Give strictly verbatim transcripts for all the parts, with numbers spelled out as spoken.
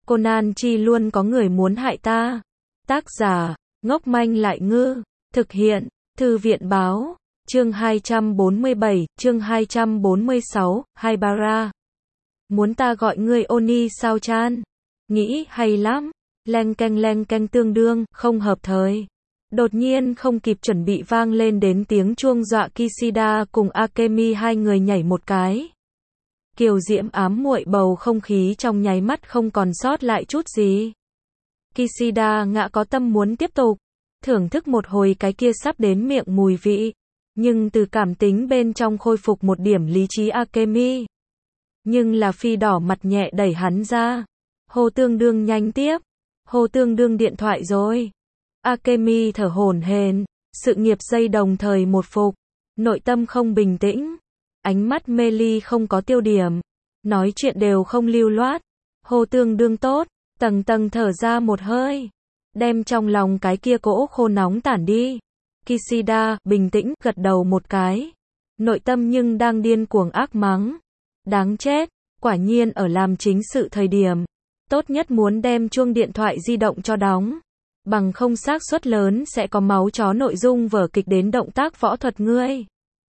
Conan Chi luôn có người muốn hại ta. Tác giả, ngốc manh lại ngư. Thực hiện, Thư viện báo. Chương hai trăm bốn mươi bảy, chương hai trăm bốn mươi sáu, Haibara. Muốn ta gọi ngươi Oni sao chan? Nghĩ hay lắm. Leng keng leng keng tương đương, không hợp thời. Đột nhiên không kịp chuẩn bị vang lên đến tiếng chuông dọa Kishida cùng Akemi hai người nhảy một cái. Kiều diễm ám muội bầu không khí trong nháy mắt không còn sót lại chút gì. Kishida ngã có tâm muốn tiếp tục thưởng thức một hồi cái kia sắp đến miệng mùi vị, nhưng từ cảm tính bên trong khôi phục một điểm lý trí Akemi. Nhưng là phi đỏ mặt nhẹ đẩy hắn ra. Hồ tương đương nhanh tiếp. Hồ tương đương điện thoại rồi. Akemi thở hổn hển, sự nghiệp dây đồng thời một phục, nội tâm không bình tĩnh, ánh mắt mê ly không có tiêu điểm, nói chuyện đều không lưu loát. Hồ tương đương tốt, tầng tầng thở ra một hơi, đem trong lòng cái kia cỗ khô nóng tản đi. Kishida bình tĩnh gật đầu một cái, nội tâm nhưng đang điên cuồng ác mắng. Đáng chết, quả nhiên ở làm chính sự thời điểm, tốt nhất muốn đem chuông điện thoại di động cho đóng, bằng không xác suất lớn sẽ có máu chó nội dung vở kịch đến động tác võ thuật ngươi.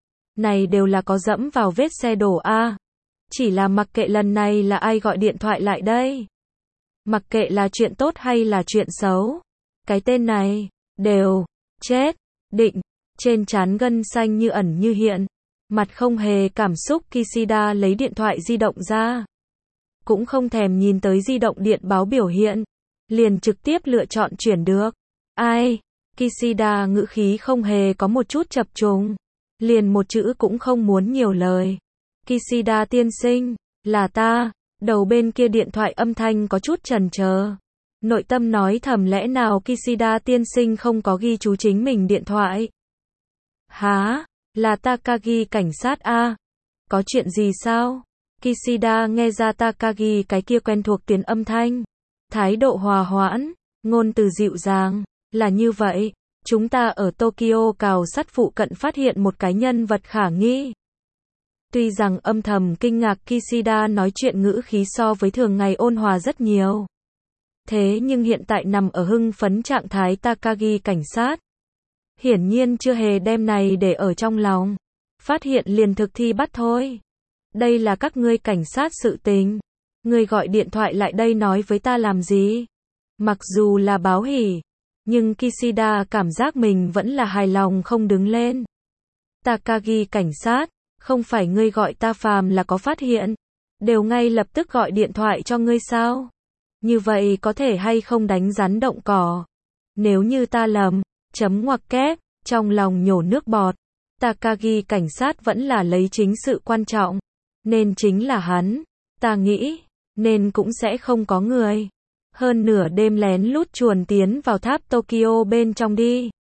Này đều là có dẫm vào vết xe đổ a. Chỉ là mặc kệ lần này là ai gọi điện thoại lại đây. Mặc kệ là chuyện tốt hay là chuyện xấu. Cái tên này, đều, chết, định, trên trán gân xanh như ẩn như hiện. Mặt không hề cảm xúc Kishida lấy điện thoại di động ra. Cũng không thèm nhìn tới di động điện báo biểu hiện. Liền trực tiếp lựa chọn chuyển được. Ai? Kishida ngữ khí không hề có một chút chập trùng. Liền một chữ cũng không muốn nhiều lời. Kishida tiên sinh, là ta. Đầu bên kia điện thoại âm thanh có chút chần chờ. Nội tâm nói thầm lẽ nào Kishida tiên sinh không có ghi chú chính mình điện thoại. Hả? Là Takagi cảnh sát a. Có chuyện gì sao? Kishida nghe ra Takagi cái kia quen thuộc tiếng âm thanh. Thái độ hòa hoãn, ngôn từ dịu dàng, là như vậy, chúng ta ở Tokyo cào sắt phụ cận phát hiện một cái nhân vật khả nghi. Tuy rằng âm thầm kinh ngạc Kishida nói chuyện ngữ khí so với thường ngày ôn hòa rất nhiều. Thế nhưng hiện tại nằm ở hưng phấn trạng thái Takagi cảnh sát. Hiển nhiên chưa hề đem này để ở trong lòng. Phát hiện liền thực thi bắt thôi. Đây là các ngươi cảnh sát sự tình. Ngươi gọi điện thoại lại đây nói với ta làm gì? Mặc dù là báo hỉ, nhưng Kishida cảm giác mình vẫn là hài lòng không đứng lên. Takagi cảnh sát, không phải ngươi gọi ta phàm là có phát hiện, đều ngay lập tức gọi điện thoại cho ngươi sao? Như vậy có thể hay không đánh rắn động cỏ? Nếu như ta lầm, chấm ngoặc kép, trong lòng nhổ nước bọt. Takagi cảnh sát vẫn là lấy chính sự quan trọng, nên chính là hắn, ta nghĩ, nên cũng sẽ không có người. Hơn nửa đêm lén lút chuồn tiến vào tháp Tokyo bên trong đi.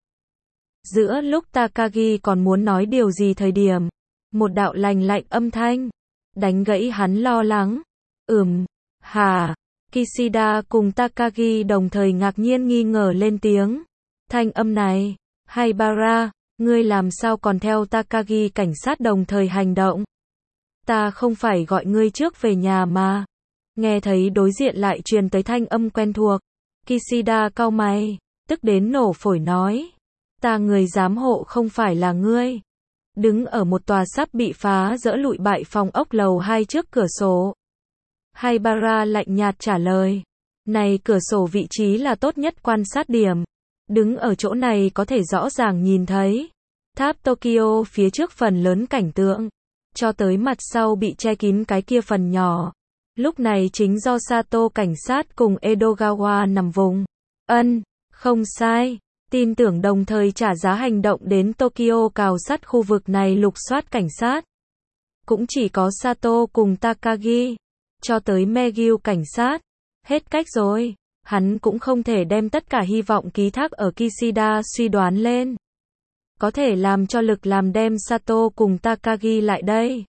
Giữa lúc Takagi còn muốn nói điều gì thời điểm, một đạo lành lạnh âm thanh đánh gãy hắn lo lắng. Ừm, hả? Kishida cùng Takagi đồng thời ngạc nhiên nghi ngờ lên tiếng. Thanh âm này, Haibara, ngươi làm sao còn theo Takagi cảnh sát đồng thời hành động? Ta không phải gọi ngươi trước về nhà mà. Nghe thấy đối diện lại truyền tới thanh âm quen thuộc. Kishida cau mày, tức đến nổ phổi nói. Ta người giám hộ không phải là ngươi. Đứng ở một tòa sắp bị phá dỡ lụi bại phòng ốc lầu hai trước cửa sổ. Haibara lạnh nhạt trả lời. Này cửa sổ vị trí là tốt nhất quan sát điểm. Đứng ở chỗ này có thể rõ ràng nhìn thấy tháp Tokyo phía trước phần lớn cảnh tượng, cho tới mặt sau bị che kín cái kia phần nhỏ. Lúc này chính do Sato cảnh sát cùng Edogawa nằm vùng. Ân, không sai, tin tưởng đồng thời trả giá hành động đến Tokyo cào sắt khu vực này lục soát cảnh sát. Cũng chỉ có Sato cùng Takagi, cho tới Megyu cảnh sát. Hết cách rồi, hắn cũng không thể đem tất cả hy vọng ký thác ở Kishida suy đoán lên. Có thể làm cho lực làm đem Sato cùng Takagi lại đây.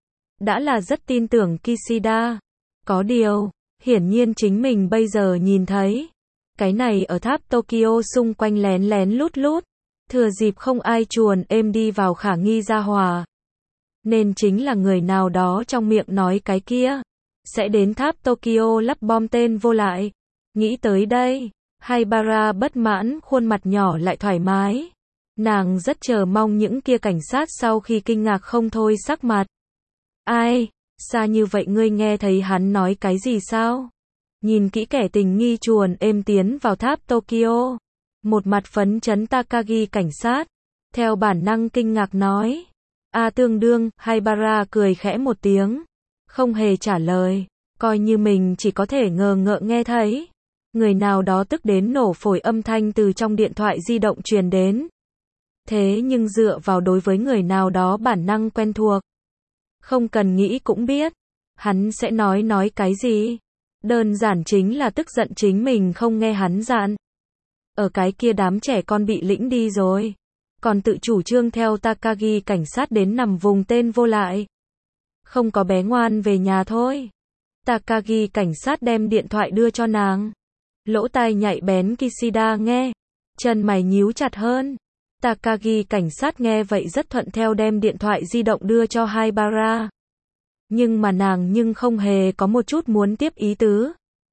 Đã là rất tin tưởng Kishida. Có điều, hiển nhiên chính mình bây giờ nhìn thấy. Cái này ở tháp Tokyo xung quanh lén lén lút lút. Thừa dịp không ai chuồn êm đi vào khả nghi gia hòa. Nên chính là người nào đó trong miệng nói cái kia. sẽ đến tháp Tokyo lắp bom tên vô lại. Nghĩ tới đây, Haibara bất mãn, khuôn mặt nhỏ lại thoải mái. Nàng rất chờ mong những kia cảnh sát sau khi kinh ngạc không thôi sắc mặt. Ai, xa như vậy ngươi nghe thấy hắn nói cái gì sao? Nhìn kỹ kẻ tình nghi chuồn êm tiến vào tháp Tokyo. Một mặt phấn chấn Takagi cảnh sát, theo bản năng kinh ngạc nói. A tương đương, Haibara cười khẽ một tiếng. Không hề trả lời, coi như mình chỉ có thể ngờ ngợ nghe thấy. Người nào đó tức đến nổ phổi âm thanh từ trong điện thoại di động truyền đến. Thế nhưng dựa vào đối với người nào đó bản năng quen thuộc. Không cần nghĩ cũng biết. Hắn sẽ nói nói cái gì? Đơn giản chính là tức giận chính mình không nghe hắn dặn. Ở cái kia đám trẻ con bị lĩnh đi rồi. Còn tự chủ trương theo Takagi cảnh sát đến nằm vùng tên vô lại. Không có bé ngoan về nhà thôi. Takagi cảnh sát đem điện thoại đưa cho nàng. Lỗ tai nhạy bén Kishida nghe. Chân mày nhíu chặt hơn. Takagi cảnh sát nghe vậy rất thuận theo đem điện thoại di động đưa cho Haibara. Nhưng mà nàng nhưng không hề có một chút muốn tiếp ý tứ.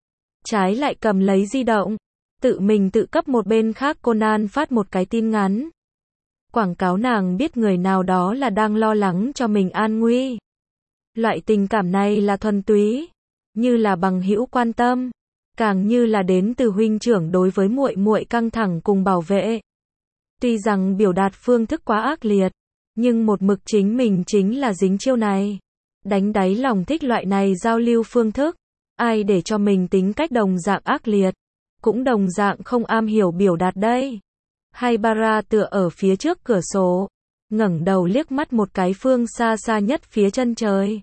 Trái lại cầm lấy di động. Tự mình tự cấp một bên khác Conan phát một cái tin ngắn. Quảng cáo nàng biết người nào đó là đang lo lắng cho mình an nguy. Loại tình cảm này là thuần túy, như là bằng hữu quan tâm, càng như là đến từ huynh trưởng đối với muội muội căng thẳng cùng bảo vệ. Tuy rằng biểu đạt phương thức quá ác liệt, nhưng một mực chính mình chính là dính chiêu này. Đánh đáy lòng thích loại này giao lưu phương thức. Ai để cho mình tính cách đồng dạng ác liệt, cũng đồng dạng không am hiểu biểu đạt đây. Haibara tựa ở phía trước cửa sổ, ngẩng đầu liếc mắt một cái phương xa xa nhất phía chân trời.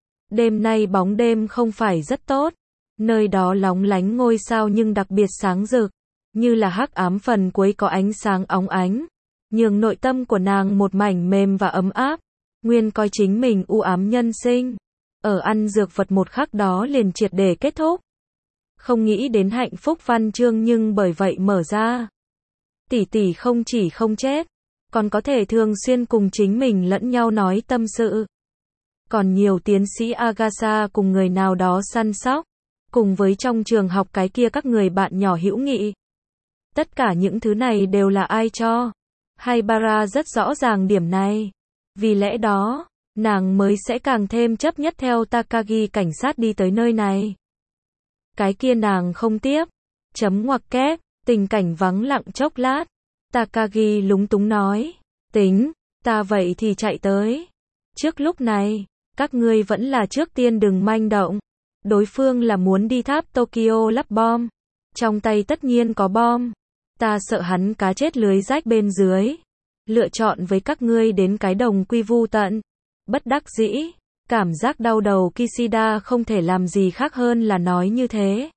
Đêm nay bóng đêm không phải rất tốt, nơi đó lóng lánh ngôi sao nhưng đặc biệt sáng rực, như là hắc ám phần cuối có ánh sáng óng ánh, nhường nội tâm của nàng một mảnh mềm và ấm áp. Nguyên coi chính mình u ám nhân sinh, ở ăn dược vật một khắc đó liền triệt để kết thúc. Không nghĩ đến hạnh phúc văn chương nhưng bởi vậy mở ra. Tỷ tỷ không chỉ không chết, còn có thể thường xuyên cùng chính mình lẫn nhau nói tâm sự. Còn nhiều tiến sĩ Agatha cùng người nào đó săn sóc, cùng với trong trường học cái kia các người bạn nhỏ hữu nghị. Tất cả những thứ này đều là ai cho? Haibara rất rõ ràng điểm này. Vì lẽ đó, nàng mới sẽ càng thêm chấp nhất theo Takagi cảnh sát đi tới nơi này. Cái kia nàng không tiếp. Chấm ngoặc kép, tình cảnh vắng lặng chốc lát. Takagi lúng túng nói. Tính, ta vậy thì chạy tới. Trước lúc này, các ngươi vẫn là trước tiên đừng manh động. Đối phương là muốn đi tháp Tokyo lắp bom. Trong tay tất nhiên có bom. Ta sợ hắn cá chết lưới rách bên dưới. Lựa chọn với các ngươi đến cái đồng quy vu tận. Bất đắc dĩ, cảm giác đau đầu Kishida không thể làm gì khác hơn là nói như thế.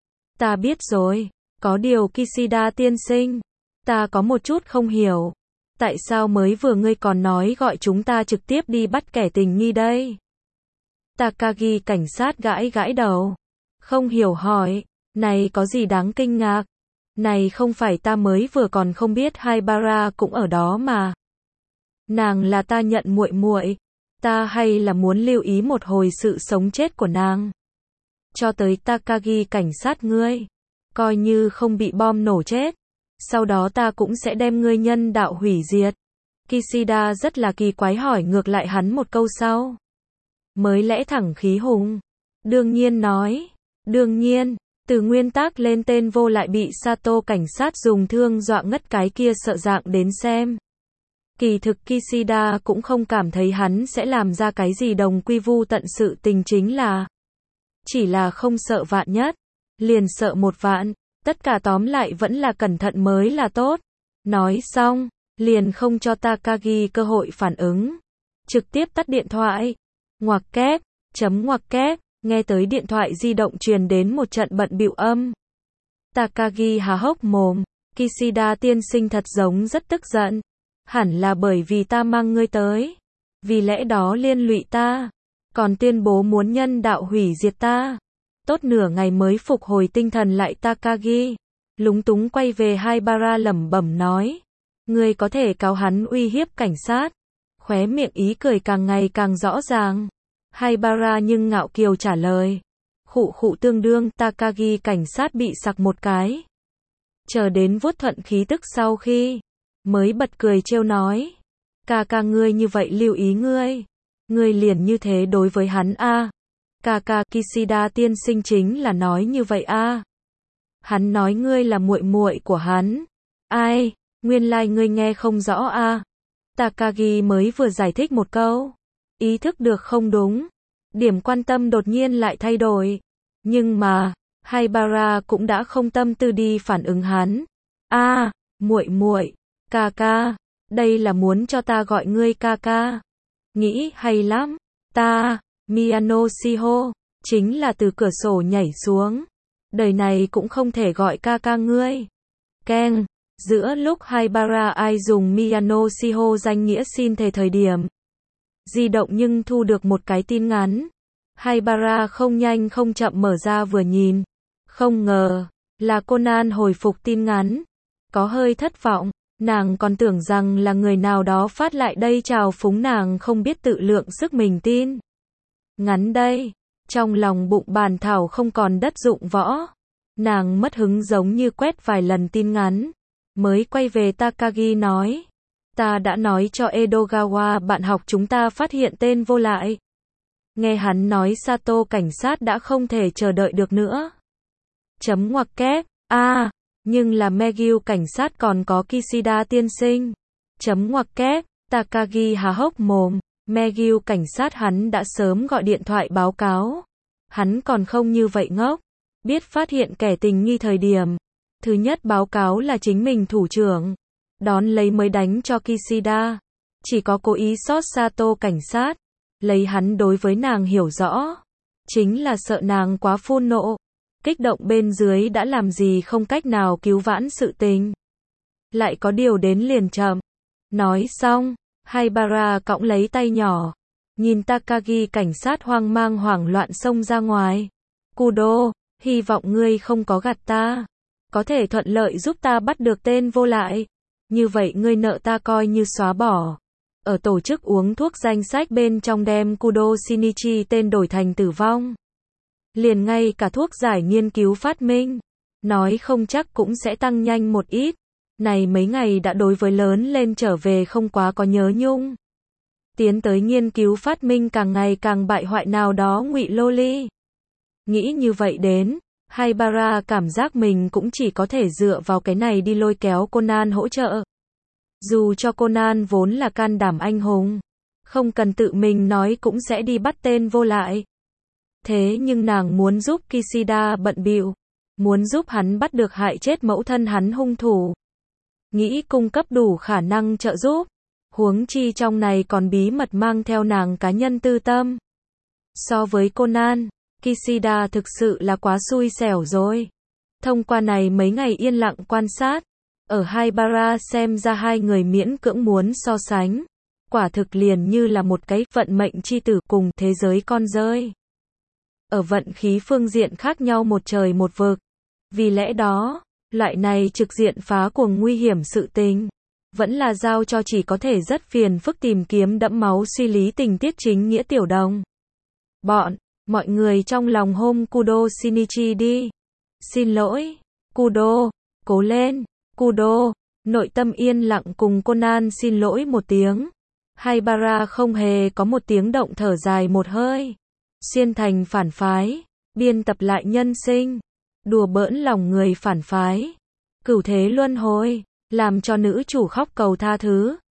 Ta biết rồi, có điều Kishida tiên sinh, ta có một chút không hiểu. Tại sao mới vừa ngươi còn nói gọi chúng ta trực tiếp đi bắt kẻ tình nghi đây? Takagi cảnh sát gãi gãi đầu. Không hiểu hỏi, này có gì đáng kinh ngạc? Này không phải ta mới vừa còn không biết Haibara cũng ở đó mà. Nàng là ta nhận muội muội, ta hay là muốn lưu ý một hồi sự sống chết của nàng. Cho tới Takagi cảnh sát ngươi, coi như không bị bom nổ chết, sau đó ta cũng sẽ đem ngươi nhân đạo hủy diệt. Kishida rất là kỳ quái hỏi ngược lại hắn một câu sau. Mới lẽ thẳng khí hùng. Đương nhiên nói, đương nhiên. Từ nguyên tác lên tên vô lại bị Sato cảnh sát dùng thương dọa ngất cái kia sợ dạng đến xem. Kỳ thực Kishida cũng không cảm thấy hắn sẽ làm ra cái gì đồng quy vu tận sự tình chính là. Chỉ là không sợ vạn nhất. Liền sợ một vạn. Tất cả tóm lại vẫn là cẩn thận mới là tốt. Nói xong, liền không cho Takagi cơ hội phản ứng. Trực tiếp tắt điện thoại. Ngoặc kép, chấm ngoặc kép. Nghe tới điện thoại di động truyền đến một trận bận bịu âm. Takagi há hốc mồm. Kishida tiên sinh thật giống rất tức giận. Hẳn là bởi vì ta mang ngươi tới. Vì lẽ đó liên lụy ta. Còn tuyên bố muốn nhân đạo hủy diệt ta. Tốt nửa ngày mới phục hồi tinh thần lại Takagi. Lúng túng quay về Haibara lẩm bẩm nói. Ngươi có thể cáo hắn uy hiếp cảnh sát. Khóe miệng ý cười càng ngày càng rõ ràng. Haibara nhưng ngạo kiều trả lời. Khụ khụ tương đương, Takagi cảnh sát bị sặc một cái. Chờ đến vuốt thuận khí tức sau khi, mới bật cười trêu nói. Ca ca ngươi như vậy lưu ý ngươi. Ngươi liền như thế đối với hắn a. À. Ca ca Kishida tiên sinh chính là nói như vậy a. À. Hắn nói ngươi là muội muội của hắn. Ai, nguyên lai like ngươi nghe không rõ a. À. Takagi mới vừa giải thích một câu. Ý thức được không đúng. Điểm quan tâm đột nhiên lại thay đổi. Nhưng mà, Haibara cũng đã không tâm tư đi phản ứng hắn. A, à, muội muội, ca ca, đây là muốn cho ta gọi ngươi ca ca. Nghĩ hay lắm. Ta, Miyano Shiho, chính là từ cửa sổ nhảy xuống. Đời này cũng không thể gọi ca ca ngươi. Keng, giữa lúc Haibara ai dùng Miyano Shiho danh nghĩa xin thề thời điểm. Di động nhưng thu được một cái tin ngắn. Haibara không nhanh không chậm mở ra vừa nhìn. Không ngờ, là Conan hồi phục tin ngắn. Có hơi thất vọng, nàng còn tưởng rằng là người nào đó phát lại đây chào phúng nàng không biết tự lượng sức mình tin. Ngắn đây, trong lòng bụng bàn thảo không còn đất dụng võ. Nàng mất hứng giống như quét vài lần tin ngắn. Mới quay về Takagi nói. Ta đã nói cho Edogawa bạn học chúng ta phát hiện tên vô lại. Nghe hắn nói Sato cảnh sát đã không thể chờ đợi được nữa. Chấm ngoặc kép, a à, nhưng là Megyu cảnh sát còn có Kishida tiên sinh. Chấm ngoặc kép, Takagi há hốc mồm, Megyu cảnh sát hắn đã sớm gọi điện thoại báo cáo. Hắn còn không như vậy ngốc, biết phát hiện kẻ tình nghi thời điểm. Thứ nhất báo cáo là chính mình thủ trưởng, đón lấy mới đánh cho Kishida. Chỉ có cố ý sót Sato cảnh sát, lấy hắn đối với nàng hiểu rõ. Chính là sợ nàng quá phun nộ. Kích động bên dưới đã làm gì không cách nào cứu vãn sự tình. Lại có điều đến liền chậm. Nói xong, Haibara cõng lấy tay nhỏ. Nhìn Takagi cảnh sát hoang mang hoảng loạn xông ra ngoài. Kudo, hy vọng ngươi không có gạt ta. Có thể thuận lợi giúp ta bắt được tên vô lại. Như vậy ngươi nợ ta coi như xóa bỏ. Ở tổ chức uống thuốc danh sách bên trong đem Kudo Shinichi tên đổi thành tử vong. Liền ngay cả thuốc giải nghiên cứu phát minh. Nói không chắc cũng sẽ tăng nhanh một ít. Này mấy ngày đã đối với lớn lên trở về không quá có nhớ nhung. Tiến tới nghiên cứu phát minh càng ngày càng bại hoại nào đó ngụy loli. Nghĩ như vậy đến, Haibara cảm giác mình cũng chỉ có thể dựa vào cái này đi lôi kéo Conan hỗ trợ. Dù cho Conan vốn là can đảm anh hùng, không cần tự mình nói cũng sẽ đi bắt tên vô lại. Thế nhưng nàng muốn giúp Kishida bận bịu, muốn giúp hắn bắt được hại chết mẫu thân hắn hung thủ. Nghĩ cung cấp đủ khả năng trợ giúp, huống chi trong này còn bí mật mang theo nàng cá nhân tư tâm. So với Conan, Kishida thực sự là quá xui xẻo rồi. Thông qua này mấy ngày yên lặng quan sát, ở Haibara xem ra hai người miễn cưỡng muốn so sánh. Quả thực liền như là một cái vận mệnh chi tử cùng thế giới con rơi. Ở vận khí phương diện khác nhau một trời một vực. Vì lẽ đó, loại này trực diện phá cuồng nguy hiểm sự tình, vẫn là giao cho chỉ có thể rất phiền phức tìm kiếm đẫm máu suy lý tình tiết chính nghĩa tiểu đồng. Bọn, mọi người trong lòng hôm Kudo Shinichi đi. Xin lỗi, Kudo, cố lên, Kudo, nội tâm yên lặng cùng Conan xin lỗi một tiếng. Haibara không hề có một tiếng động thở dài một hơi. Xuyên thành phản phái, biên tập lại nhân sinh, đùa bỡn lòng người phản phái, cửu thế luân hồi, làm cho nữ chủ khóc cầu tha thứ.